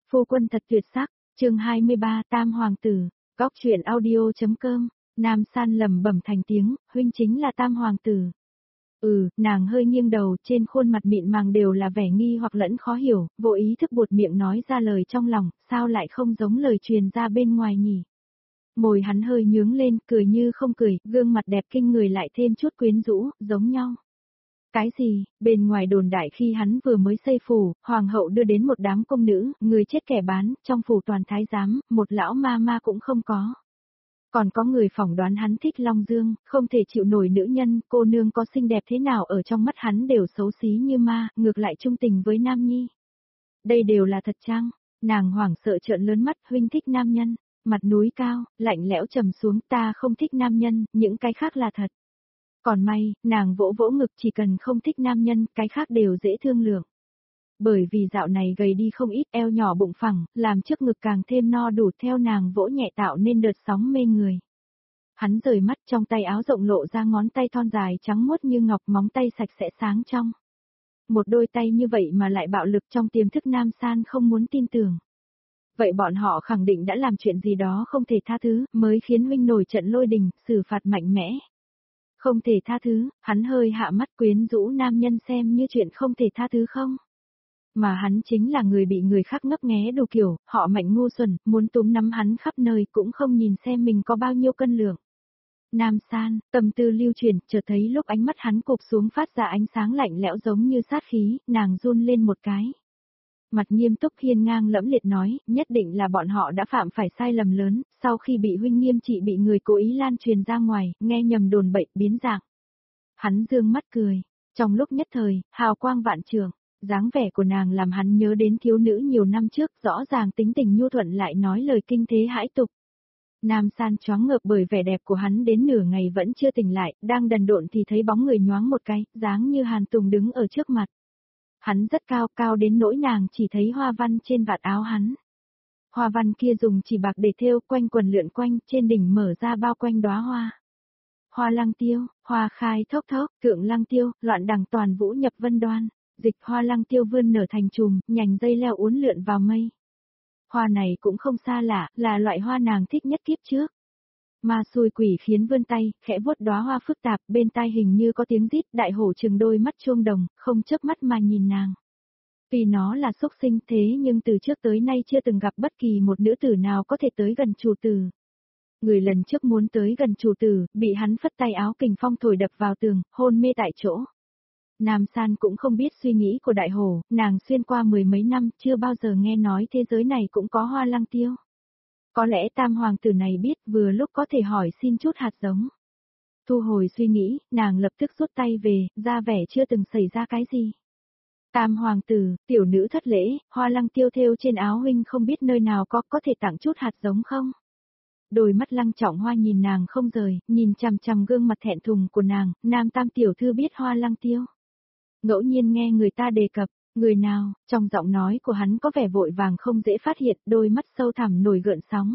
Phu quân thật tuyệt sắc, chương 23 Tam Hoàng tử, góc truyện audio.com, Nam San lẩm bẩm thành tiếng, huynh chính là Tam Hoàng tử. Nàng hơi nghiêng đầu, trên khuôn mặt mịn màng đều là vẻ nghi hoặc lẫn khó hiểu, vô ý thức buột miệng nói ra lời trong lòng, sao lại không giống lời truyền ra bên ngoài nhỉ? Môi hắn hơi nhướng lên, cười như không cười, gương mặt đẹp kinh người lại thêm chút quyến rũ, giống nhau. Cái gì, bên ngoài đồn đại khi hắn vừa mới xây phủ, hoàng hậu đưa đến một đám công nữ, người chết kẻ bán, trong phủ toàn thái giám, một lão ma ma cũng không có. Còn có người phỏng đoán hắn thích Long Dương, không thể chịu nổi nữ nhân, cô nương có xinh đẹp thế nào ở trong mắt hắn đều xấu xí như ma, ngược lại trung tình với Nam Nhi. Đây đều là thật chăng? Nàng hoảng sợ trợn lớn mắt, huynh thích nam nhân, mặt núi cao, lạnh lẽo trầm xuống, ta không thích nam nhân, những cái khác là thật. Còn may, nàng vỗ vỗ ngực, chỉ cần không thích nam nhân, cái khác đều dễ thương lượng. Bởi vì dạo này gầy đi không ít, eo nhỏ bụng phẳng, làm trước ngực càng thêm no đủ, theo nàng vỗ nhẹ tạo nên đợt sóng mê người. Hắn rời mắt, trong tay áo rộng lộ ra ngón tay thon dài trắng muốt như ngọc, móng tay sạch sẽ sáng trong. Một đôi tay như vậy mà lại bạo lực, trong tiềm thức Nam San không muốn tin tưởng. Vậy bọn họ khẳng định đã làm chuyện gì đó không thể tha thứ, mới khiến huynh nổi trận lôi đình, xử phạt mạnh mẽ. Không thể tha thứ, hắn hơi hạ mắt, quyến rũ nam nhân xem như chuyện không thể tha thứ không? Mà hắn chính là người bị người khác ngấp nghé đủ kiểu, họ mạnh ngu xuẩn, muốn túm nắm hắn khắp nơi cũng không nhìn xem mình có bao nhiêu cân lượng. Nam San, tâm tư lưu chuyển, chợt thấy lúc ánh mắt hắn cụp xuống phát ra ánh sáng lạnh lẽo giống như sát khí, nàng run lên một cái. Mặt nghiêm túc hiên ngang lẫm liệt nói, nhất định là bọn họ đã phạm phải sai lầm lớn, sau khi bị huynh nghiêm trị bị người cố ý lan truyền ra ngoài, nghe nhầm đồn bậy biến dạng. Hắn dương mắt cười, trong lúc nhất thời, hào quang vạn trường, dáng vẻ của nàng làm hắn nhớ đến thiếu nữ nhiều năm trước, rõ ràng tính tình nhu thuận lại nói lời kinh thế hãi tục. Nam San choáng ngợp bởi vẻ đẹp của hắn, đến nửa ngày vẫn chưa tỉnh lại, đang đần độn thì thấy bóng người nhoáng một cái, dáng như Hàn Tùng đứng ở trước mặt. Hắn rất cao, cao đến nỗi nàng chỉ thấy hoa văn trên vạt áo hắn. Hoa văn kia dùng chỉ bạc để thêu, quanh quần lượn quanh, trên đỉnh mở ra bao quanh đóa hoa. Hoa lăng tiêu, hoa khai thốc thốc, thượng lăng tiêu, loạn đằng toàn vũ nhập vân đoan, dịch hoa lăng tiêu vươn nở thành chùm, nhành dây leo uốn lượn vào mây. Hoa này cũng không xa lạ, là loại hoa nàng thích nhất kiếp trước. Ma xui quỷ khiến vươn tay, khẽ vuốt đóa hoa phức tạp, bên tai hình như có tiếng rít, đại hổ trừng đôi mắt chuông đồng, không chớp mắt mà nhìn nàng. Vì nó là xúc sinh thế nhưng từ trước tới nay chưa từng gặp bất kỳ một nữ tử nào có thể tới gần chủ tử. Người lần trước muốn tới gần chủ tử, bị hắn phất tay áo kình phong thổi đập vào tường, hôn mê tại chỗ. Nam San cũng không biết suy nghĩ của đại hổ, nàng xuyên qua mười mấy năm, chưa bao giờ nghe nói thế giới này cũng có hoa lăng tiêu. Có lẽ Tam Hoàng tử này biết, vừa lúc có thể hỏi xin chút hạt giống. Thu hồi suy nghĩ, nàng lập tức rút tay về, ra vẻ chưa từng xảy ra cái gì. Tam Hoàng tử, tiểu nữ thất lễ, hoa lăng tiêu thêu trên áo huynh không biết nơi nào có thể tặng chút hạt giống không? Đôi mắt Lăng Trọng Hoa nhìn nàng không rời, nhìn chằm chằm gương mặt thẹn thùng của nàng, Nam Tam tiểu thư biết hoa lăng tiêu. Ngẫu nhiên nghe người ta đề cập, người nào, trong giọng nói của hắn có vẻ vội vàng không dễ phát hiện, đôi mắt sâu thẳm nổi gợn sóng.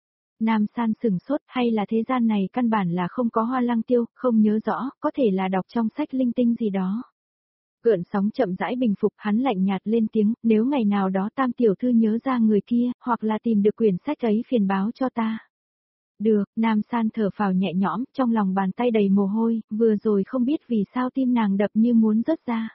Nam San sừng sốt, hay là thế gian này căn bản là không có hoa lăng tiêu, không nhớ rõ, có thể là đọc trong sách linh tinh gì đó. Gợn sóng chậm rãi bình phục, hắn lạnh nhạt lên tiếng, nếu ngày nào đó Tam tiểu thư nhớ ra người kia, hoặc là tìm được quyển sách ấy phiền báo cho ta. Được, Nam San thở phào nhẹ nhõm, trong lòng bàn tay đầy mồ hôi, vừa rồi không biết vì sao tim nàng đập như muốn rớt ra.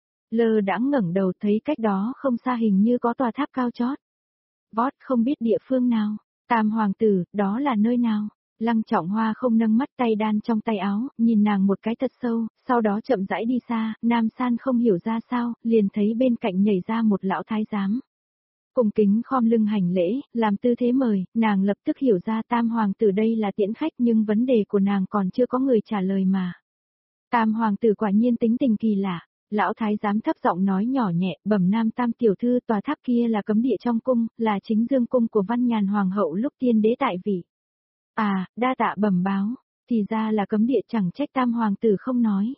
Lơ đãng ngẩng đầu thấy cách đó không xa hình như có tòa tháp cao chót. Vót không biết địa phương nào, Tam Hoàng tử, đó là nơi nào? Lăng Trọng Hoa không nâng mắt, tay đan trong tay áo, nhìn nàng một cái thật sâu, sau đó chậm rãi đi xa, Nam San không hiểu ra sao, liền thấy bên cạnh nhảy ra một lão thái giám. Cùng kính khom lưng hành lễ, làm tư thế mời, nàng lập tức hiểu ra Tam Hoàng tử đây là tiễn khách, nhưng vấn đề của nàng còn chưa có người trả lời mà. Tam Hoàng tử quả nhiên tính tình kỳ lạ, lão thái giám thấp giọng nói nhỏ nhẹ, bẩm Nam Tam tiểu thư, tòa tháp kia là cấm địa trong cung, là chính dương cung của Văn Nhàn Hoàng hậu lúc tiên đế tại vị. À, đa tạ bẩm báo, thì ra là cấm địa, chẳng trách Tam Hoàng tử không nói.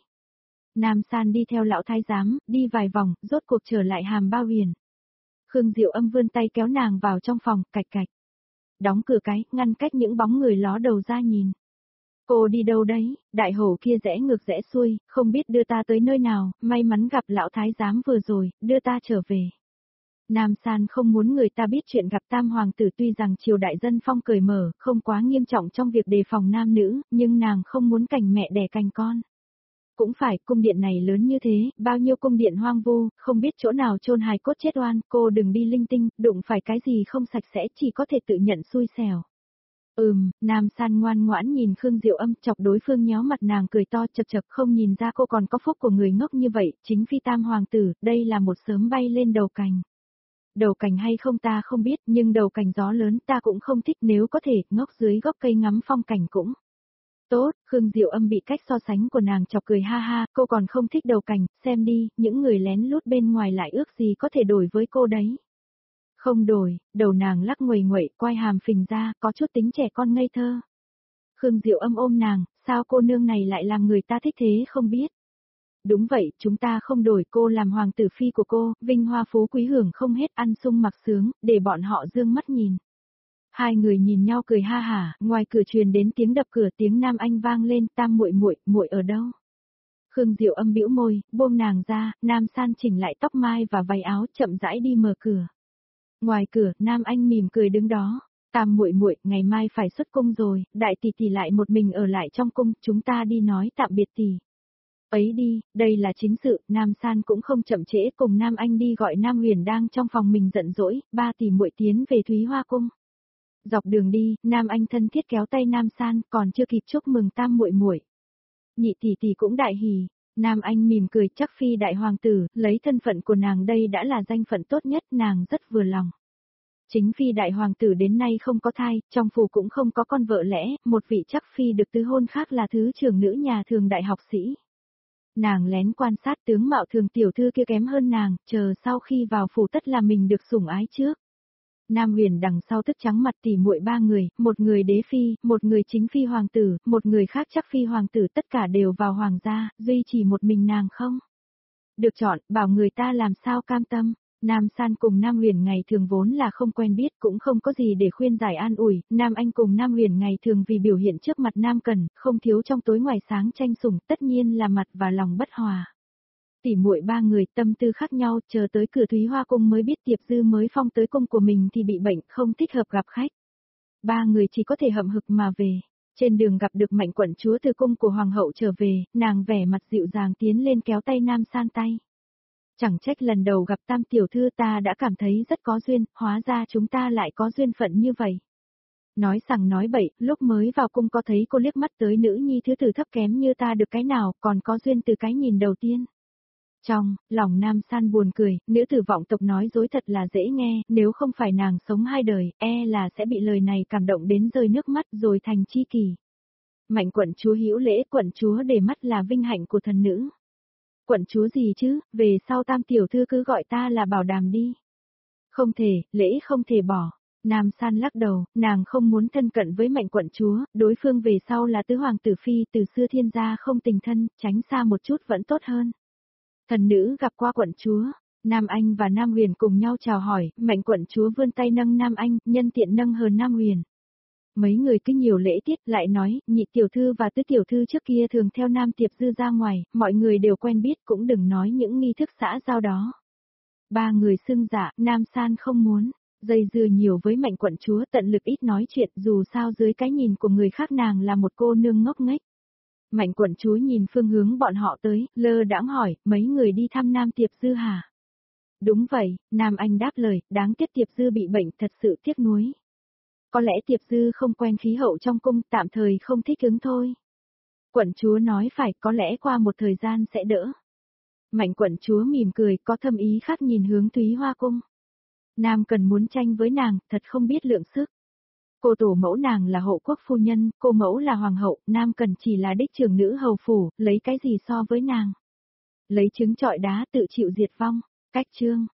Nam San đi theo lão thái giám, đi vài vòng, rốt cuộc trở lại Hàm Bao Huyền. Khương Diệu Âm vươn tay kéo nàng vào trong phòng, cạch cạch. Đóng cửa cái, ngăn cách những bóng người ló đầu ra nhìn. Cô đi đâu đấy, đại hổ kia rẽ ngược rẽ xuôi, không biết đưa ta tới nơi nào, may mắn gặp lão thái giám vừa rồi, đưa ta trở về. Nam San không muốn người ta biết chuyện gặp tam hoàng tử, tuy rằng triều đại dân phong cởi mở, không quá nghiêm trọng trong việc đề phòng nam nữ, nhưng nàng không muốn cảnh mẹ đẻ cành con. Cũng phải, cung điện này lớn như thế, bao nhiêu cung điện hoang vu, không biết chỗ nào chôn hài cốt chết oan, cô đừng đi linh tinh, đụng phải cái gì không sạch sẽ chỉ có thể tự nhận xui xẻo. Nam San ngoan ngoãn nhìn Khương Diệu Âm, chọc đối phương nhéo mặt nàng cười to chật chật, không nhìn ra cô còn có phúc của người ngốc như vậy, chính phi tam hoàng tử, đây là một sớm bay lên đầu cành. Đầu cành hay không ta không biết, nhưng đầu cành gió lớn ta cũng không thích, nếu có thể, ngốc dưới gốc cây ngắm phong cảnh cũng tốt. Khương Diệu Âm bị cách so sánh của nàng chọc cười ha ha, cô còn không thích đầu cành, xem đi, những người lén lút bên ngoài lại ước gì có thể đổi với cô đấy. Không đổi, đầu nàng lắc nguầy nguậy, quai hàm phình ra, có chút tính trẻ con ngây thơ. Khương Diệu Âm ôm nàng, sao cô nương này lại làm người ta thích thế không biết. Đúng vậy, chúng ta không đổi, cô làm hoàng tử phi của cô, vinh hoa phú quý hưởng không hết, ăn sung mặc sướng, để bọn họ dương mắt nhìn. Hai người nhìn nhau cười ha hả, ngoài cửa truyền đến tiếng đập cửa, tiếng Nam Anh vang lên, tam muội muội, muội ở đâu? Khương Diệu Âm bĩu môi, buông nàng ra, Nam San chỉnh lại tóc mai và váy áo, chậm rãi đi mở cửa. Ngoài cửa, Nam Anh mỉm cười đứng đó. Tam muội muội, ngày mai phải xuất cung rồi, đại tỷ tỷ lại một mình ở lại trong cung, chúng ta đi nói tạm biệt tỷ. Ấy đi, đây là chính sự, Nam San cũng không chậm trễ, cùng Nam Anh đi gọi Nam Huyền đang trong phòng mình giận dỗi, ba tỷ muội tiến về Thúy Hoa cung. Dọc đường đi, Nam Anh thân thiết kéo tay Nam San, còn chưa kịp chúc mừng tam muội muội. Nhị tỷ tỷ cũng đại hỉ. Nam Anh mỉm cười, chắc phi đại hoàng tử, lấy thân phận của nàng đây đã là danh phận tốt nhất, nàng rất vừa lòng. Chính phi đại hoàng tử đến nay không có thai, trong phủ cũng không có con vợ lẽ, một vị chắc phi được tứ hôn khác là thứ trưởng nữ nhà thường đại học sĩ. Nàng lén quan sát tướng mạo thường tiểu thư kia kém hơn nàng, chờ sau khi vào phủ tất là mình được sủng ái trước. Nam Huyền đằng sau tức trắng mặt tỉ muội ba người, một người đế phi, một người chính phi hoàng tử, một người khác chắc phi hoàng tử, tất cả đều vào hoàng gia, duy chỉ một mình nàng không được chọn, bảo người ta làm sao cam tâm. Nam San cùng Nam Huyền ngày thường vốn là không quen biết, cũng không có gì để khuyên giải an ủi, Nam Anh cùng Nam Huyền ngày thường vì biểu hiện trước mặt Nam Cần, không thiếu trong tối ngoài sáng tranh sủng, tất nhiên là mặt và lòng bất hòa. Tỉ muội ba người tâm tư khác nhau, chờ tới cửa Thúy Hoa cung mới biết Tiệp Dư mới phong tới cung của mình thì bị bệnh, không thích hợp gặp khách. Ba người chỉ có thể hậm hực mà về. Trên đường gặp được Mạnh quận chúa từ cung của hoàng hậu trở về, nàng vẻ mặt dịu dàng tiến lên kéo tay Nam San tay. Chẳng trách lần đầu gặp tam tiểu thư ta đã cảm thấy rất có duyên, hóa ra chúng ta lại có duyên phận như vậy. Nói sằng nói bậy, lúc mới vào cung có thấy cô liếc mắt tới nữ nhi thứ tử thấp kém như ta được cái nào, còn có duyên từ cái nhìn đầu tiên. Trong lòng Nam San buồn cười, nữ tử vọng tộc nói dối thật là dễ nghe, nếu không phải nàng sống hai đời, là sẽ bị lời này cảm động đến rơi nước mắt rồi thành chi kỷ. Mạnh quận chúa hữu lễ, quận chúa để mắt là vinh hạnh của thần nữ. Quận chúa gì chứ, về sau tam tiểu thư cứ gọi ta là Bảo Đàm đi. Không thể, lễ không thể bỏ. Nam San lắc đầu, nàng không muốn thân cận với Mạnh quận chúa, đối phương về sau là tứ hoàng tử phi, từ xưa thiên gia không tình thân, tránh xa một chút vẫn tốt hơn. Thần nữ gặp qua quận chúa, Nam Anh và Nam Huyền cùng nhau chào hỏi, Mạnh quận chúa vươn tay nâng Nam Anh, nhân tiện nâng hờ Nam Huyền. Mấy người cứ nhiều lễ tiết lại nói, nhị tiểu thư và tứ tiểu thư trước kia thường theo Nam Tiệp Dư ra ngoài, mọi người đều quen biết cũng đừng nói những nghi thức xã giao đó. Ba người xưng dạ, Nam San không muốn, dây dưa nhiều với Mạnh quận chúa, tận lực ít nói chuyện, dù sao dưới cái nhìn của người khác nàng là một cô nương ngốc nghếch. Mạnh quận chúa nhìn phương hướng bọn họ tới, lơ đãng hỏi, mấy người đi thăm Nam Tiệp Dư hả? Đúng vậy, Nam Anh đáp lời, đáng tiếc Tiệp Dư bị bệnh, thật sự tiếc nuối. Có lẽ Tiệp Dư không quen khí hậu trong cung, tạm thời không thích ứng thôi. Quận chúa nói phải, có lẽ qua một thời gian sẽ đỡ. Mạnh quận chúa mỉm cười, có thâm ý khác nhìn hướng Thúy Hoa cung. Nam Cần muốn tranh với nàng, thật không biết lượng sức. Cô tổ mẫu nàng là hộ quốc phu nhân, cô mẫu là hoàng hậu, Nam Cần chỉ là đích trưởng nữ hầu phủ, lấy cái gì so với nàng. Lấy trứng trọi đá tự chịu diệt vong, cách chương.